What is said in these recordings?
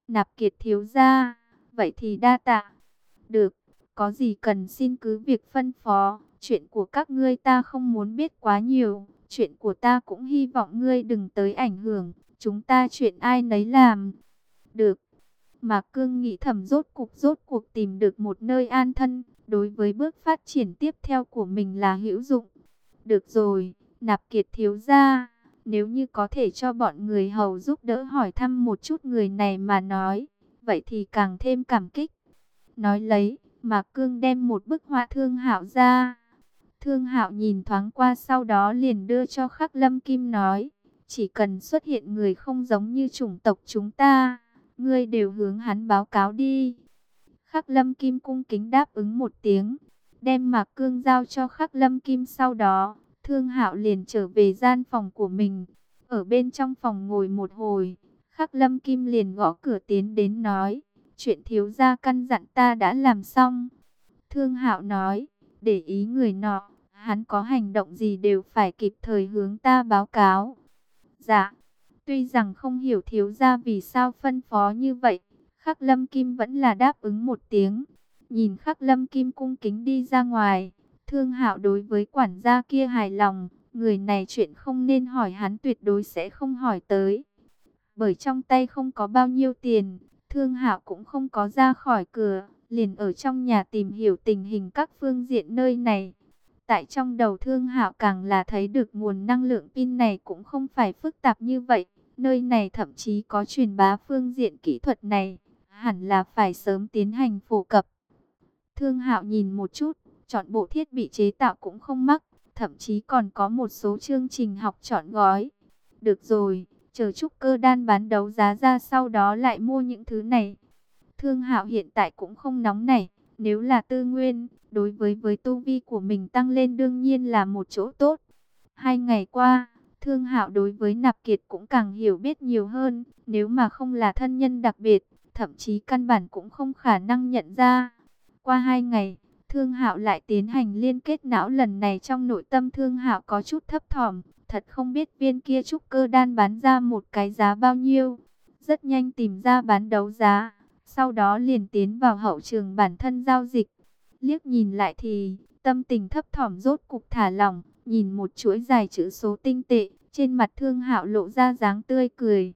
Nạp Kiệt thiếu gia, vậy thì đa tạ. Được, có gì cần xin cứ việc phân phó. Chuyện của các ngươi ta không muốn biết quá nhiều. Chuyện của ta cũng hy vọng ngươi đừng tới ảnh hưởng. Chúng ta chuyện ai nấy làm. Được. Mạc Cương nghĩ thầm rốt cuộc tìm được một nơi an thân. Đối với bước phát triển tiếp theo của mình là hữu dụng. Được rồi, Nạp Kiệt thiếu gia. Nếu như có thể cho bọn người hầu giúp đỡ hỏi thăm một chút người này mà nói. Vậy thì càng thêm cảm kích. Nói lấy, Mạc Cương đem một bức họa Thương Hạo ra. Thương Hạo nhìn thoáng qua sau đó liền đưa cho Khắc Lâm Kim nói. Chỉ cần xuất hiện người không giống như chủng tộc chúng ta, ngươi đều hướng hắn báo cáo đi. Khắc Lâm Kim cung kính đáp ứng một tiếng, đem Mạc Cương giao cho Khắc Lâm Kim sau đó. Thương Hạo liền trở về gian phòng của mình. Ở bên trong phòng ngồi một hồi, Khắc Lâm Kim liền gõ cửa tiến đến nói. Chuyện thiếu gia căn dặn ta đã làm xong. Thương Hạo nói, để ý người nọ, hắn có hành động gì đều phải kịp thời hướng ta báo cáo. Dạ, tuy rằng không hiểu thiếu gia vì sao phân phó như vậy, Khắc Lâm Kim vẫn là đáp ứng một tiếng. Nhìn Khắc Lâm Kim cung kính đi ra ngoài, Thương Hạo đối với quản gia kia hài lòng, người này chuyện không nên hỏi hắn tuyệt đối sẽ không hỏi tới. Bởi trong tay không có bao nhiêu tiền, Thương Hạo cũng không có ra khỏi cửa, liền ở trong nhà tìm hiểu tình hình các phương diện nơi này. Tại trong đầu Thương Hạo càng là thấy được nguồn năng lượng pin này cũng không phải phức tạp như vậy. Nơi này thậm chí có truyền bá phương diện kỹ thuật này, hẳn là phải sớm tiến hành phổ cập. Thương Hạo nhìn một chút, chọn bộ thiết bị chế tạo cũng không mắc, thậm chí còn có một số chương trình học chọn gói. Được rồi, chờ trúc cơ đan bán đấu giá ra sau đó lại mua những thứ này. Thương Hạo hiện tại cũng không nóng nảy, nếu là tư nguyên, đối với tu vi của mình tăng lên đương nhiên là một chỗ tốt. 2 ngày qua, Thương Hạo đối với Nạp Kiệt cũng càng hiểu biết nhiều hơn, nếu mà không là thân nhân đặc biệt, thậm chí căn bản cũng không khả năng nhận ra. Qua 2 ngày, Thương Hạo lại tiến hành liên kết não, lần này trong nội tâm Thương Hạo có chút thấp thỏm, thật không biết viên kia trúc cơ đan bán ra một cái giá bao nhiêu. Rất nhanh tìm ra bán đấu giá, sau đó liền tiến vào hậu trường bản thân giao dịch. Liếc nhìn lại thì tâm tình thấp thỏm rốt cục thả lỏng, nhìn một chuỗi dài chữ số tinh tệ, trên mặt Thương Hạo lộ ra dáng tươi cười.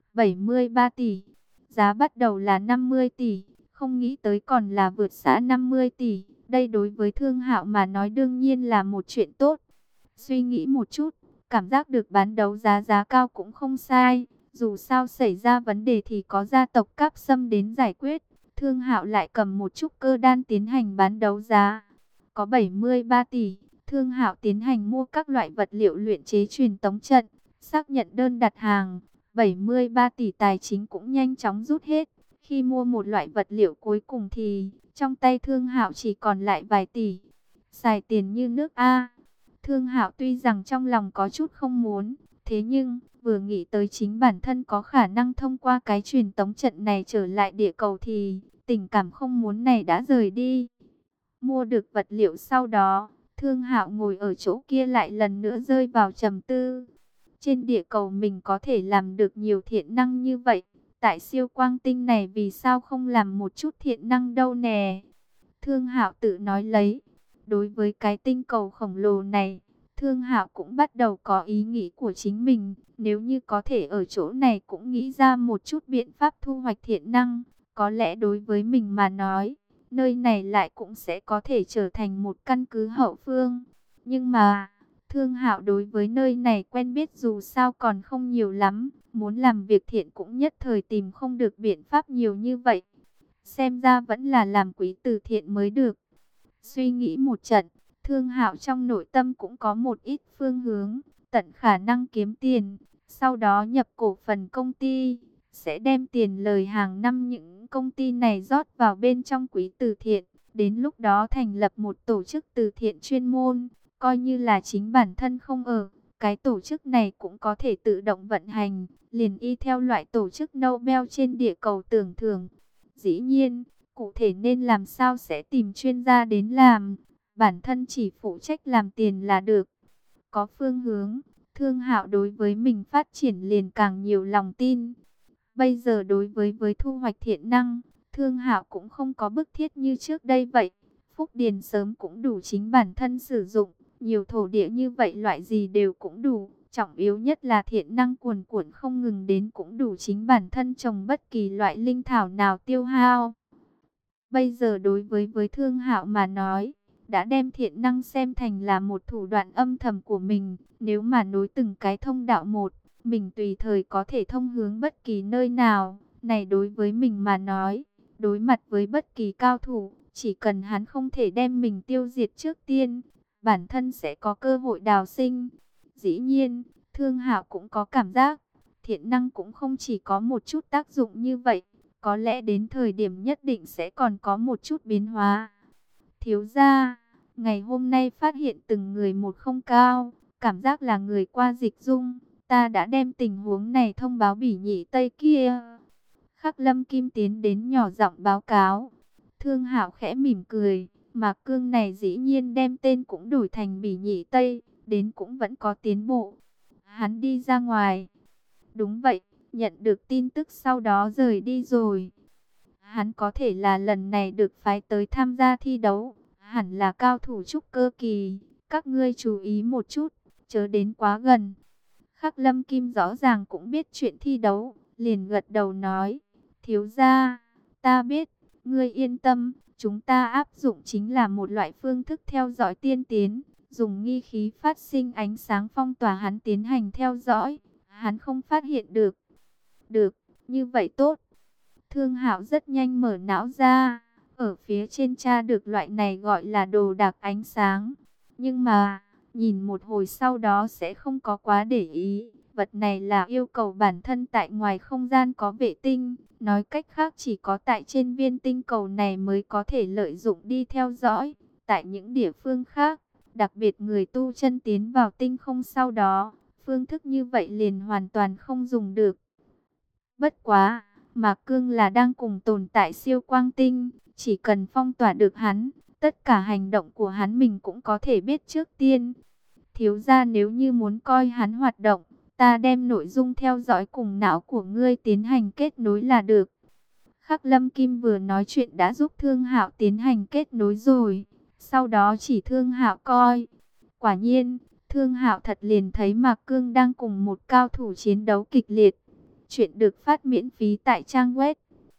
73 tỷ, giá bắt đầu là 50 tỷ, không nghĩ tới còn là vượt xa 50 tỷ. Đây đối với Thương Hạo mà nói đương nhiên là một chuyện tốt. Suy nghĩ một chút, cảm giác được bán đấu giá giá cao cũng không sai. Dù sao xảy ra vấn đề thì có gia tộc Cáp Sâm đến giải quyết. Thương Hạo lại cầm một chút cơ đan tiến hành bán đấu giá. Có 73 tỷ, Thương Hạo tiến hành mua các loại vật liệu luyện chế truyền tống trận, xác nhận đơn đặt hàng. 73 tỷ tài chính cũng nhanh chóng rút hết. Khi mua một loại vật liệu cuối cùng thì trong tay Thương Hạo chỉ còn lại vài tỷ. Xài tiền như nước A. Thương Hạo tuy rằng trong lòng có chút không muốn, thế nhưng vừa nghĩ tới chính bản thân có khả năng thông qua cái truyền tống trận này trở lại địa cầu thì tình cảm không muốn này đã rời đi. Mua được vật liệu sau đó, Thương Hạo ngồi ở chỗ kia lại lần nữa rơi vào trầm tư. Trên địa cầu mình có thể làm được nhiều thiện năng như vậy, tại siêu quang tinh này vì sao không làm một chút thiện năng đâu nè? Thương Hạo tự nói lấy. Đối với cái tinh cầu khổng lồ này, Thương Hạo cũng bắt đầu có ý nghĩ của chính mình. Nếu như có thể ở chỗ này cũng nghĩ ra một chút biện pháp thu hoạch thiện năng, có lẽ đối với mình mà nói, nơi này lại cũng sẽ có thể trở thành một căn cứ hậu phương. Nhưng mà, Thương Hạo đối với nơi này quen biết dù sao còn không nhiều lắm, muốn làm việc thiện cũng nhất thời tìm không được biện pháp nhiều như vậy. Xem ra vẫn là làm quý từ thiện mới được. Suy nghĩ một trận, Thương Hạo trong nội tâm cũng có một ít phương hướng, tận khả năng kiếm tiền, sau đó nhập cổ phần công ty, sẽ đem tiền lời hàng năm những công ty này rót vào bên trong quỹ từ thiện, đến lúc đó thành lập một tổ chức từ thiện chuyên môn, coi như là chính bản thân không ở, cái tổ chức này cũng có thể tự động vận hành, liền y theo loại tổ chức Nobel trên địa cầu tưởng thưởng. Dĩ nhiên, cụ thể nên làm sao sẽ tìm chuyên gia đến làm, bản thân chỉ phụ trách làm tiền là được. Có phương hướng, Thương Hạo đối với mình phát triển liền càng nhiều lòng tin. Bây giờ đối với thu hoạch thiện năng, Thương Hạo cũng không có bức thiết như trước đây vậy. Phúc điền sớm cũng đủ chính bản thân sử dụng, nhiều thổ địa như vậy loại gì đều cũng đủ. Trọng yếu nhất là thiện năng cuồn cuộn không ngừng đến cũng đủ chính bản thân trồng bất kỳ loại linh thảo nào tiêu hao. Bây giờ đối với Thương Hạo mà nói, đã đem thiện năng xem thành là một thủ đoạn âm thầm của mình. Nếu mà nối từng cái thông đạo một, mình tùy thời có thể thông hướng bất kỳ nơi nào. Này đối với mình mà nói, đối mặt với bất kỳ cao thủ, chỉ cần hắn không thể đem mình tiêu diệt trước tiên, bản thân sẽ có cơ hội đào sinh. Dĩ nhiên, Thương Hạo cũng có cảm giác, thiện năng cũng không chỉ có một chút tác dụng như vậy. Có lẽ đến thời điểm nhất định sẽ còn có một chút biến hóa. Thiếu gia, ngày hôm nay phát hiện từng người một không cao, cảm giác là người qua dịch dung. Ta đã đem tình huống này thông báo Bỉ Nhị Tây kia. Khắc Lâm Kim tiến đến nhỏ giọng báo cáo. Thương Hạo khẽ mỉm cười, Mạc Cương này dĩ nhiên đem tên cũng đổi thành Bỉ Nhị Tây, đến cũng vẫn có tiến bộ. Hắn đi ra ngoài. Đúng vậy, nhận được tin tức sau đó rời đi rồi. Hắn có thể là lần này được phái tới tham gia thi đấu, hẳn là cao thủ trúc cơ kỳ, các ngươi chú ý một chút, chớ đến quá gần. Khắc Lâm Kim rõ ràng cũng biết chuyện thi đấu, liền gật đầu nói, thiếu gia, ta biết, ngươi yên tâm, chúng ta áp dụng chính là một loại phương thức theo dõi tiên tiến, dùng nghi khí phát sinh ánh sáng phong tỏa hắn tiến hành theo dõi, hắn không phát hiện được. Được, như vậy tốt. Thương Hạo rất nhanh mở não ra, ở phía trên tra được loại này gọi là đồ đạc ánh sáng. Nhưng mà, nhìn một hồi sau đó sẽ không có quá để ý. Vật này là yêu cầu bản thân tại ngoài không gian có vệ tinh. Nói cách khác chỉ có tại trên viên tinh cầu này mới có thể lợi dụng đi theo dõi. Tại những địa phương khác, đặc biệt người tu chân tiến vào tinh không sau đó, phương thức như vậy liền hoàn toàn không dùng được. Bất quá, Mạc Cương là đang cùng tồn tại siêu quang tinh, chỉ cần phong tỏa được hắn, tất cả hành động của hắn mình cũng có thể biết trước tiên. Thiếu gia nếu như muốn coi hắn hoạt động, ta đem nội dung theo dõi cùng não của ngươi tiến hành kết nối là được. Khắc Lâm Kim vừa nói chuyện đã giúp Thương Hạo tiến hành kết nối rồi, sau đó chỉ Thương Hạo coi. Quả nhiên, Thương Hạo thật liền thấy Mạc Cương đang cùng một cao thủ chiến đấu kịch liệt. Chuyện được phát miễn phí tại trang web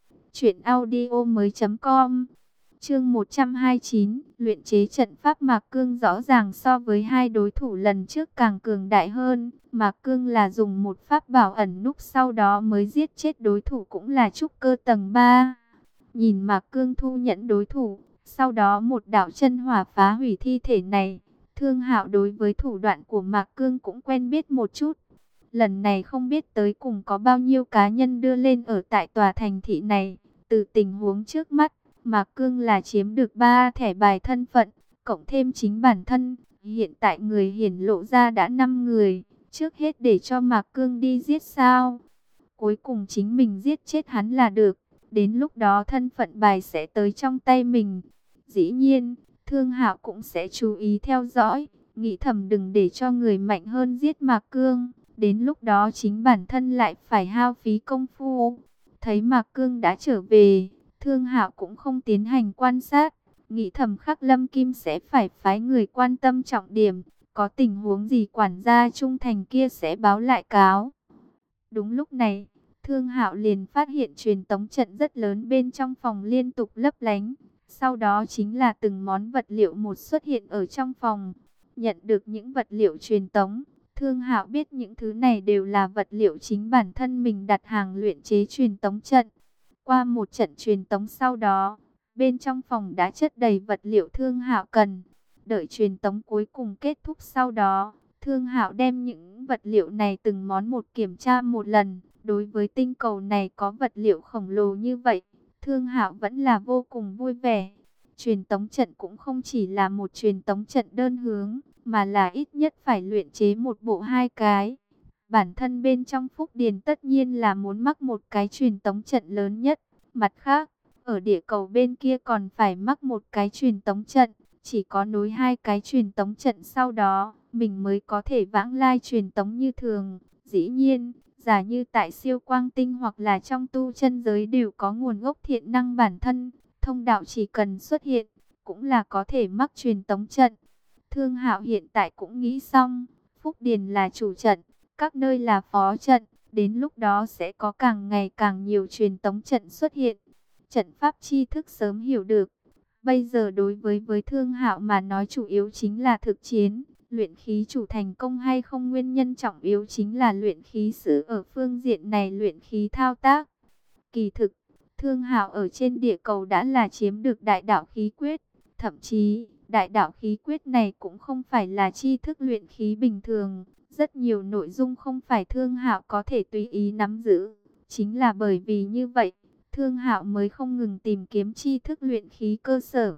truyệnaudiomoi.com. Chương 129, luyện chế trận pháp. Mạc Cương rõ ràng so với hai đối thủ lần trước càng cường đại hơn. Mạc Cương là dùng một pháp bảo ẩn núp sau đó mới giết chết đối thủ cũng là trúc cơ tầng 3. Nhìn Mạc Cương thu nhận đối thủ, sau đó một đạo chân hỏa phá hủy thi thể này. Thương Hạo đối với thủ đoạn của Mạc Cương cũng quen biết một chút. Lần này không biết tới cùng có bao nhiêu cá nhân đưa lên ở tại tòa thành thị này. Từ tình huống trước mắt, Mạc Cương là chiếm được 3 thẻ bài thân phận, cộng thêm chính bản thân. Hiện tại người hiển lộ ra đã 5 người, trước hết để cho Mạc Cương đi giết sao. Cuối cùng chính mình giết chết hắn là được, đến lúc đó thân phận bài sẽ tới trong tay mình. Dĩ nhiên, Thương Hạo cũng sẽ chú ý theo dõi, nghĩ thầm đừng để cho người mạnh hơn giết Mạc Cương. Đến lúc đó chính bản thân lại phải hao phí công phu. Thấy Mạc Cương đã trở về, Thương Hạo cũng không tiến hành quan sát. Nghĩ thầm Khắc Lâm Kim sẽ phải phái người quan tâm trọng điểm. Có tình huống gì quản gia trung thành kia sẽ báo lại cáo. Đúng lúc này, Thương Hạo liền phát hiện truyền tống trận rất lớn bên trong phòng liên tục lấp lánh. Sau đó chính là từng món vật liệu một xuất hiện ở trong phòng. Nhận được những vật liệu truyền tống, Thương Hạo biết những thứ này đều là vật liệu chính bản thân mình đặt hàng luyện chế truyền tống trận. Qua một trận truyền tống sau đó, bên trong phòng đã chất đầy vật liệu Thương Hạo cần. Đợi truyền tống cuối cùng kết thúc sau đó, Thương Hạo đem những vật liệu này từng món một kiểm tra một lần. Đối với tinh cầu này có vật liệu khổng lồ như vậy, Thương Hạo vẫn là vô cùng vui vẻ. Truyền tống trận cũng không chỉ là một truyền tống trận đơn hướng, mà là ít nhất phải luyện chế một bộ 2 cái. Bản thân bên trong Phúc Điền tất nhiên là muốn mắc một cái truyền tống trận lớn nhất. Mặt khác, ở địa cầu bên kia còn phải mắc một cái truyền tống trận. Chỉ có nối 2 cái truyền tống trận sau đó, mình mới có thể vãng lai truyền tống như thường. Dĩ nhiên, giả như tại siêu quang tinh hoặc là trong tu chân giới đều có nguồn gốc thiện năng bản thân, thông đạo chỉ cần xuất hiện, cũng là có thể mắc truyền tống trận. Thương Hạo hiện tại cũng nghĩ xong, Phúc Điền là chủ trận, các nơi là phó trận, đến lúc đó sẽ có càng ngày càng nhiều truyền tống trận xuất hiện. Trận pháp tri thức sớm hiểu được. Bây giờ đối với Thương Hạo mà nói chủ yếu chính là thực chiến, luyện khí chủ thành công hay không nguyên nhân trọng yếu chính là luyện khí sư ở phương diện này luyện khí thao tác. Kỳ thực, Thương Hạo ở trên địa cầu đã là chiếm được đại đạo khí quyết, thậm chí đại đạo khí quyết này cũng không phải là tri thức luyện khí bình thường, rất nhiều nội dung không phải Thương Hạo có thể tùy ý nắm giữ, chính là bởi vì như vậy, Thương Hạo mới không ngừng tìm kiếm tri thức luyện khí cơ sở.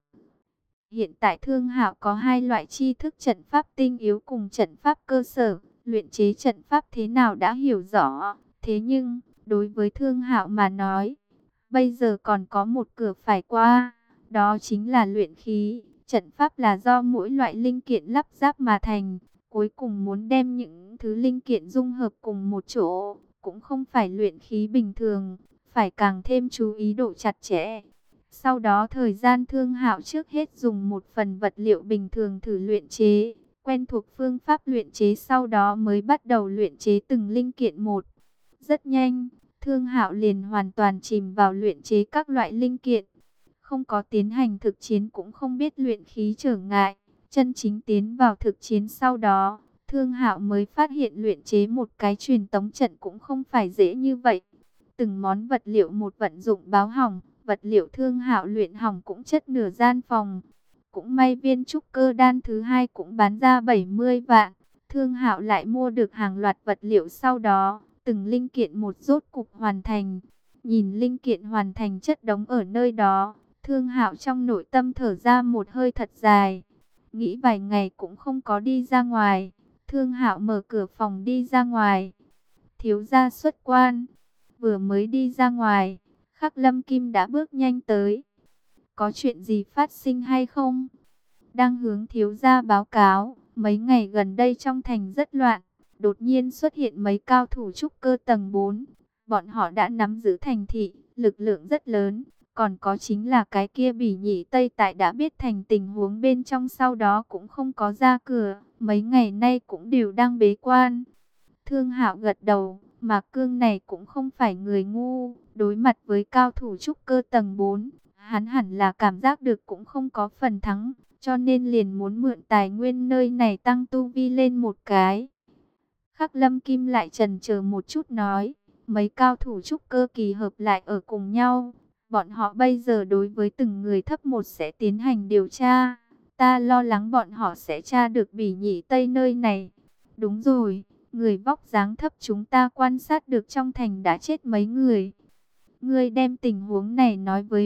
Hiện tại Thương Hạo có hai loại tri thức trận pháp tinh yếu cùng trận pháp cơ sở, luyện chế trận pháp thế nào đã hiểu rõ, thế nhưng đối với Thương Hạo mà nói, bây giờ còn có một cửa phải qua, đó chính là luyện khí. Trận pháp là do mỗi loại linh kiện lắp ráp mà thành, cuối cùng muốn đem những thứ linh kiện dung hợp cùng một chỗ, cũng không phải luyện khí bình thường, phải càng thêm chú ý độ chặt chẽ. Sau đó thời gian Thương Hạo trước hết dùng một phần vật liệu bình thường thử luyện chế, quen thuộc phương pháp luyện chế sau đó mới bắt đầu luyện chế từng linh kiện một. Rất nhanh, Thương Hạo liền hoàn toàn chìm vào luyện chế các loại linh kiện. Không có tiến hành thực chiến cũng không biết luyện khí trở ngại. Chân chính tiến vào thực chiến sau đó, Thương Hạo mới phát hiện luyện chế một cái truyền tống trận cũng không phải dễ như vậy. Từng món vật liệu một vận dụng báo hỏng, vật liệu Thương Hạo luyện hỏng cũng chất nửa gian phòng. Cũng may viên trúc cơ đan thứ hai cũng bán ra 70 vạn. Thương Hạo lại mua được hàng loạt vật liệu sau đó, từng linh kiện một rốt cục hoàn thành. Nhìn linh kiện hoàn thành chất đống ở nơi đó, Thương Hạo trong nội tâm thở ra một hơi thật dài. Nghĩ vài ngày cũng không có đi ra ngoài. Thương Hạo mở cửa phòng đi ra ngoài. Thiếu gia xuất quan. Vừa mới đi ra ngoài, Khắc Lâm Kim đã bước nhanh tới. Có chuyện gì phát sinh hay không? Đang hướng thiếu gia báo cáo. Mấy ngày gần đây trong thành rất loạn. Đột nhiên xuất hiện mấy cao thủ trúc cơ tầng 4. Bọn họ đã nắm giữ thành thị, lực lượng rất lớn. Còn có chính là cái kia Bỉ Nhị Tây Tại đã biết thành tình huống bên trong sau đó cũng không có ra cửa. Mấy ngày nay cũng đều đang bế quan. Thương Hạo gật đầu, Mạc Cương này cũng không phải người ngu. Đối mặt với cao thủ trúc cơ tầng 4, hắn hẳn là cảm giác được cũng không có phần thắng. Cho nên liền muốn mượn tài nguyên nơi này tăng tu vi lên một cái. Khắc Lâm Kim lại chần chờ một chút nói, mấy cao thủ trúc cơ kỳ hợp lại ở cùng nhau. Bọn họ bây giờ đối với từng người thấp một sẽ tiến hành điều tra. Ta lo lắng bọn họ sẽ tra được Bỉ Nhị Tây nơi này. Đúng rồi, người vóc dáng thấp chúng ta quan sát được trong thành đã chết mấy người. Ngươi đem tình huống này nói với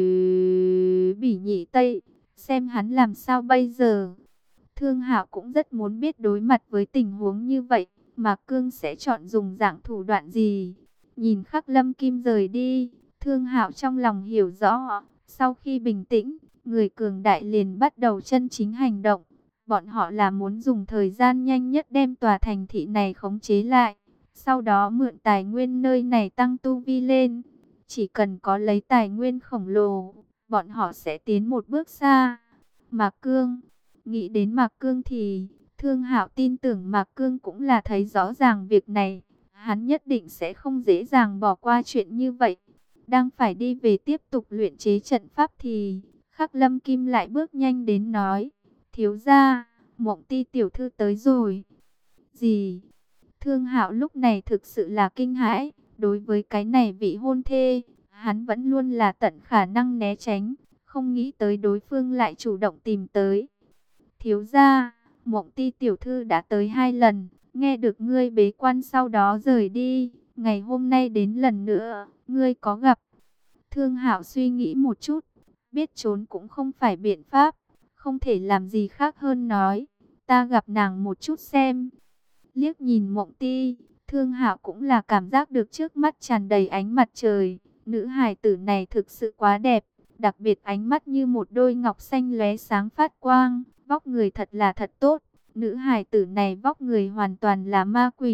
Bỉ Nhị Tây, xem hắn làm sao bây giờ. Thương Hạo cũng rất muốn biết đối mặt với tình huống như vậy, Mạc Cương sẽ chọn dùng dạng thủ đoạn gì. Nhìn Khắc Lâm Kim rời đi, Thương Hạo trong lòng hiểu rõ, sau khi bình tĩnh, người cường đại liền bắt đầu chân chính hành động. Bọn họ là muốn dùng thời gian nhanh nhất đem tòa thành thị này khống chế lại, sau đó mượn tài nguyên nơi này tăng tu vi lên. Chỉ cần có lấy tài nguyên khổng lồ, bọn họ sẽ tiến một bước xa. Mạc Cương, nghĩ đến Mạc Cương thì Thương Hạo tin tưởng Mạc Cương cũng là thấy rõ ràng việc này. Hắn nhất định sẽ không dễ dàng bỏ qua chuyện như vậy. Đang phải đi về tiếp tục luyện chế trận pháp thì Khắc Lâm Kim lại bước nhanh đến nói, thiếu gia, Mộng Ti tiểu thư tới rồi. Gì? Thương Hạo lúc này thực sự là kinh hãi. Đối với cái này vị hôn thê, hắn vẫn luôn là tận khả năng né tránh, không nghĩ tới đối phương lại chủ động tìm tới. Thiếu gia, Mộng Ti tiểu thư đã tới 2 lần, nghe được ngươi bế quan sau đó rời đi, ngày hôm nay đến lần nữa, ngươi có gặp. Thương Hạo suy nghĩ một chút, biết trốn cũng không phải biện pháp, không thể làm gì khác hơn nói, ta gặp nàng một chút xem. Liếc nhìn Mộng Ti, Thương Hạo cũng là cảm giác được trước mắt tràn đầy ánh mặt trời, nữ hài tử này thực sự quá đẹp, đặc biệt ánh mắt như một đôi ngọc xanh lóe sáng phát quang, vóc người thật là thật tốt. Nữ hài tử này vóc người hoàn toàn là ma quỷ,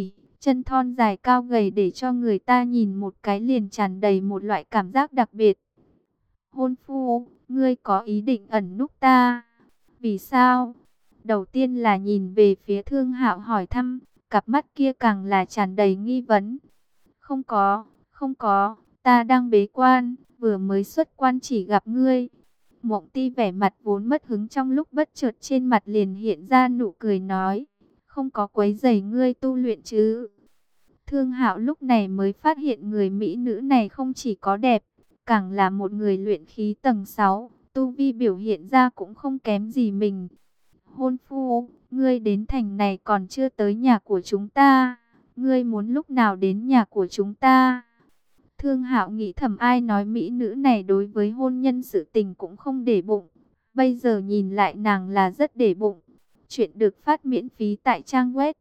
chân thon dài cao gầy để cho người ta nhìn một cái liền tràn đầy một loại cảm giác đặc biệt. Hôn phu, ngươi có ý định ẩn núp ta? Vì sao? Đầu tiên là nhìn về phía Thương Hạo hỏi thăm, cặp mắt kia càng là tràn đầy nghi vấn. Không có, không có, ta đang bế quan, vừa mới xuất quan chỉ gặp ngươi. Mộng Ti vẻ mặt vốn mất hứng trong lúc bất chợt trên mặt liền hiện ra nụ cười nói, không có quấy rầy ngươi tu luyện chứ. Thương Hạo lúc này mới phát hiện người mỹ nữ này không chỉ có đẹp, càng là một người luyện khí tầng 6, tu vi biểu hiện ra cũng không kém gì mình. Hôn phu, ngươi đến thành này còn chưa tới nhà của chúng ta, ngươi muốn lúc nào đến nhà của chúng ta? Thương Hạo nghĩ thầm ai nói mỹ nữ này đối với hôn nhân sự tình cũng không để bụng. Bây giờ nhìn lại nàng là rất để bụng. Chuyện được phát miễn phí tại trang web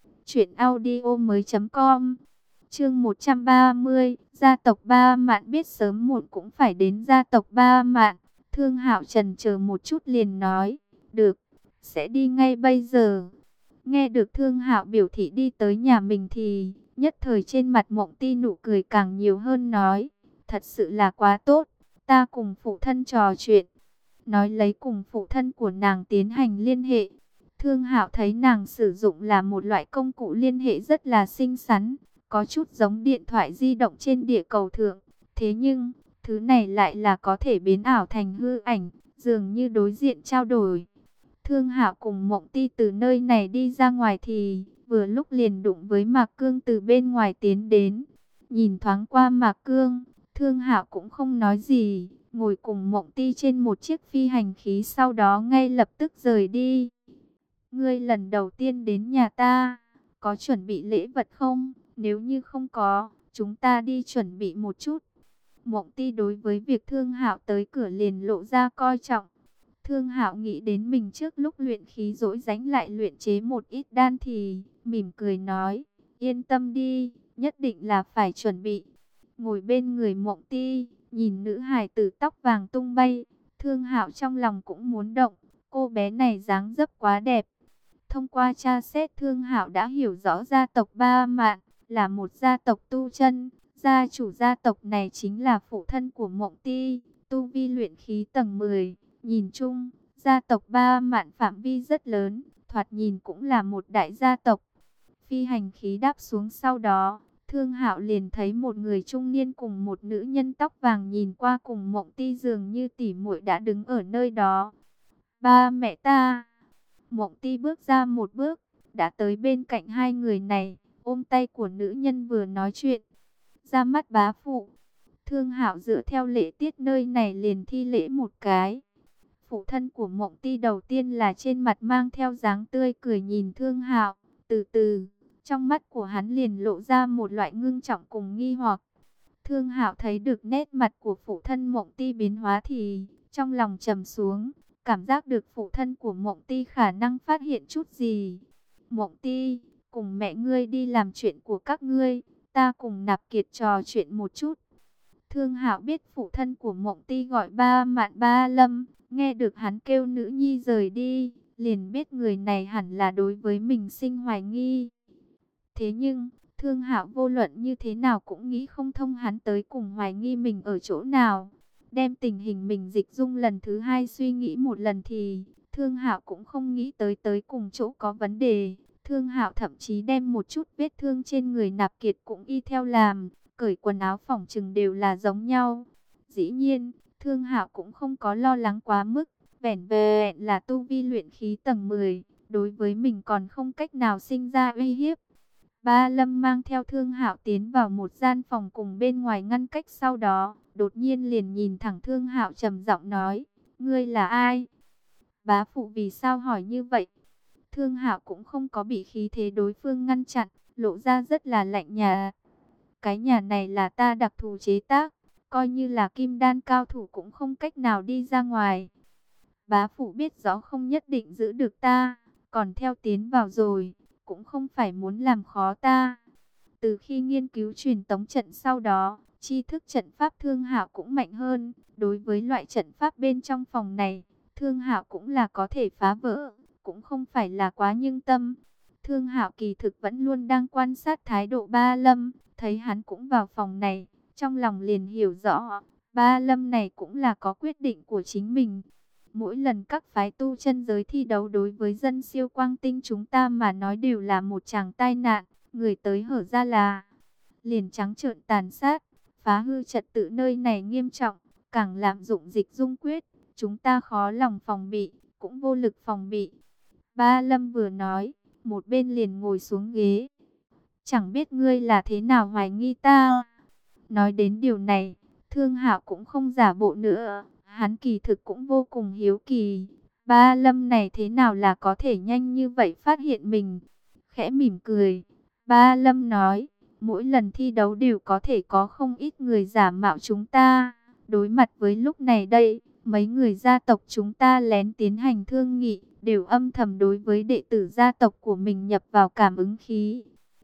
truyệnaudiomoi.com. Chương 130, gia tộc Ba Mạn biết sớm muộn cũng phải đến gia tộc Ba Mạn. Thương Hạo chần chờ một chút liền nói, được, sẽ đi ngay bây giờ. Nghe được Thương Hạo biểu thị đi tới nhà mình thì nhất thời trên mặt Mộng Ti nụ cười càng nhiều hơn nói, thật sự là quá tốt, ta cùng phụ thân trò chuyện. Nói lấy cùng phụ thân của nàng tiến hành liên hệ. Thương Hạo thấy nàng sử dụng là một loại công cụ liên hệ rất là xinh xắn, có chút giống điện thoại di động trên địa cầu thượng. Thế nhưng, thứ này lại là có thể biến ảo thành hư ảnh, dường như đối diện trao đổi. Thương Hạo cùng Mộng Ti từ nơi này đi ra ngoài thì vừa lúc liền đụng với Mạc Cương từ bên ngoài tiến đến. Nhìn thoáng qua Mạc Cương, Thương Hạo cũng không nói gì, ngồi cùng Mộng Ti trên một chiếc phi hành khí, sau đó ngay lập tức rời đi. Ngươi lần đầu tiên đến nhà ta, có chuẩn bị lễ vật không? Nếu như không có, chúng ta đi chuẩn bị một chút. Mộng Ti đối với việc Thương Hạo tới cửa liền lộ ra coi trọng. Thương Hạo nghĩ đến mình trước lúc luyện khí dỗi dánh lại luyện chế một ít đan thì mỉm cười nói, yên tâm đi, nhất định là phải chuẩn bị. Ngồi bên người Mộng Ti, nhìn nữ hài tử tóc vàng tung bay, Thương Hạo trong lòng cũng muốn động, cô bé này dáng dấp quá đẹp. Thông qua tra xét, Thương Hạo đã hiểu rõ gia tộc Ba Mạn là một gia tộc tu chân, gia chủ gia tộc này chính là phụ thân của Mộng Ti, tu vi luyện khí tầng 10. Nhìn chung, gia tộc Ba Mạn phạm vi rất lớn, thoạt nhìn cũng là một đại gia tộc. Phi hành khí đáp xuống sau đó, Thương Hạo liền thấy một người trung niên cùng một nữ nhân tóc vàng nhìn qua cùng Mộng Ti dường như tỉ muội đã đứng ở nơi đó. Ba mẹ ta. Mộng Ti bước ra một bước, đã tới bên cạnh hai người này, ôm tay của nữ nhân vừa nói chuyện. Ra mắt bá phụ. Thương Hạo dựa theo lễ tiết nơi này liền thi lễ một cái. Phụ thân của Mộng Ti đầu tiên là trên mặt mang theo dáng tươi cười nhìn Thương Hạo, từ từ, trong mắt của hắn liền lộ ra một loại ngưng trọng cùng nghi hoặc. Thương Hạo thấy được nét mặt của phụ thân Mộng Ti biến hóa thì trong lòng trầm xuống, cảm giác được phụ thân của Mộng Ti khả năng phát hiện chút gì. Mộng Ti, cùng mẹ ngươi đi làm chuyện của các ngươi, ta cùng Nạp Kiệt trò chuyện một chút. Thương Hạo biết phụ thân của Mộng Ti gọi Ba Mạn Ba Lâm, nghe được hắn kêu nữ nhi rời đi, liền biết người này hẳn là đối với mình sinh hoài nghi. Thế nhưng, Thương Hạo vô luận như thế nào cũng nghĩ không thông hắn tới cùng hoài nghi mình ở chỗ nào. Đem tình hình mình dịch dung lần thứ hai suy nghĩ một lần thì Thương Hạo cũng không nghĩ tới cùng chỗ có vấn đề. Thương Hạo thậm chí đem một chút vết thương trên người Nạp Kiệt cũng y theo làm, cởi quần áo phỏng chừng đều là giống nhau. Dĩ nhiên, Thương Hạo cũng không có lo lắng quá mức, vẻn vẹn là tu vi luyện khí tầng 10, đối với mình còn không cách nào sinh ra uy hiếp. Ba Lâm mang theo Thương Hạo tiến vào một gian phòng cùng bên ngoài ngăn cách, sau đó đột nhiên liền nhìn thẳng Thương Hạo trầm giọng nói, ngươi là ai? Bá phụ vì sao hỏi như vậy? Thương Hạo cũng không có bị khí thế đối phương ngăn chặn, lộ ra rất là lạnh nhạt. Cái nhà này là ta đặc thù chế tác, coi như là kim đan cao thủ cũng không cách nào đi ra ngoài. Bá phụ biết rõ không nhất định giữ được ta, còn theo tiến vào rồi, cũng không phải muốn làm khó ta. Từ khi nghiên cứu truyền tống trận sau đó, tri thức trận pháp Thương Hạo cũng mạnh hơn. Đối với loại trận pháp bên trong phòng này, Thương Hạo cũng là có thể phá vỡ, cũng không phải là quá nhưng tâm. Thương Hạo kỳ thực vẫn luôn đang quan sát thái độ Ba Lâm, thấy hắn cũng vào phòng này, trong lòng liền hiểu rõ, Ba Lâm này cũng là có quyết định của chính mình. Mỗi lần các phái tu chân giới thi đấu đối với dân siêu quang tinh chúng ta mà nói đều là một tràng tai nạn, người tới hở ra là liền trắng trợn tàn sát, phá hư trật tự nơi này nghiêm trọng, càng lạm dụng dịch dung quyết, chúng ta khó lòng phòng bị, cũng vô lực phòng bị. Ba Lâm vừa nói, một bên liền ngồi xuống ghế. Chẳng biết ngươi là thế nào hoài nghi ta. Nói đến điều này, Thương Hạo cũng không giả bộ nữa, hắn kỳ thực cũng vô cùng hiếu kỳ. Ba Lâm này thế nào là có thể nhanh như vậy phát hiện mình. Khẽ mỉm cười, Ba Lâm nói, mỗi lần thi đấu đều có thể có không ít người giả mạo chúng ta. Đối mặt với lúc này đây, mấy người gia tộc chúng ta lén tiến hành thương nghị, đều âm thầm đối với đệ tử gia tộc của mình nhập vào cảm ứng khí.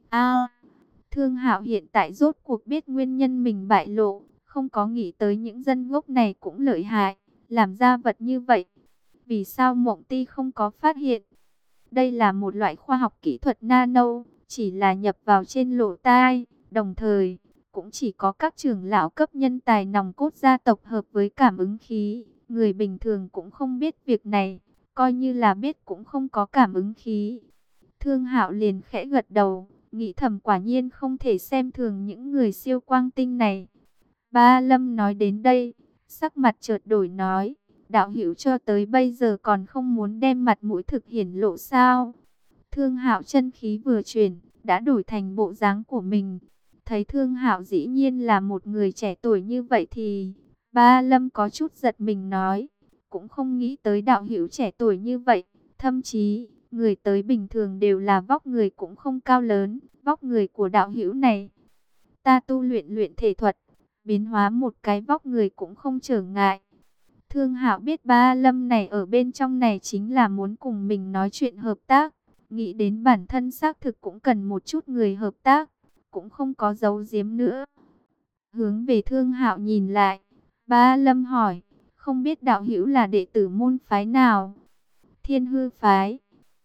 Thương Hạo hiện tại rốt cuộc biết nguyên nhân mình bại lộ, không có nghĩ tới những dân gốc này cũng lợi hại, làm ra vật như vậy. Vì sao Mộng Ti không có phát hiện? Đây là một loại khoa học kỹ thuật nano, chỉ là nhập vào trên lỗ tai, đồng thời cũng chỉ có các trưởng lão cấp nhân tài nòng cốt gia tộc hợp với cảm ứng khí, người bình thường cũng không biết việc này, coi như là biết cũng không có cảm ứng khí. Thương Hạo liền khẽ gật đầu, nghĩ thầm quả nhiên không thể xem thường những người siêu quang tinh này. Ba Lâm nói đến đây, sắc mặt chợt đổi nói, đạo hữu cho tới bây giờ còn không muốn đem mặt mũi thực hiển lộ sao? Thương Hạo chân khí vừa chuyển, đã đổi thành bộ dáng của mình. Thấy Thương Hạo dĩ nhiên là một người trẻ tuổi như vậy thì Ba Lâm có chút giật mình nói, cũng không nghĩ tới đạo hữu trẻ tuổi như vậy, thậm chí người tới bình thường đều là vóc người cũng không cao lớn, vóc người của đạo hữu này, ta tu luyện thể thuật, biến hóa một cái vóc người cũng không trở ngại. Thương Hạo biết Ba Lâm này ở bên trong này chính là muốn cùng mình nói chuyện hợp tác, nghĩ đến bản thân xác thực cũng cần một chút người hợp tác, cũng không có giấu giếm nữa. Hướng về Thương Hạo nhìn lại, Ba Lâm hỏi, không biết đạo hữu là đệ tử môn phái nào? Thiên Hư phái.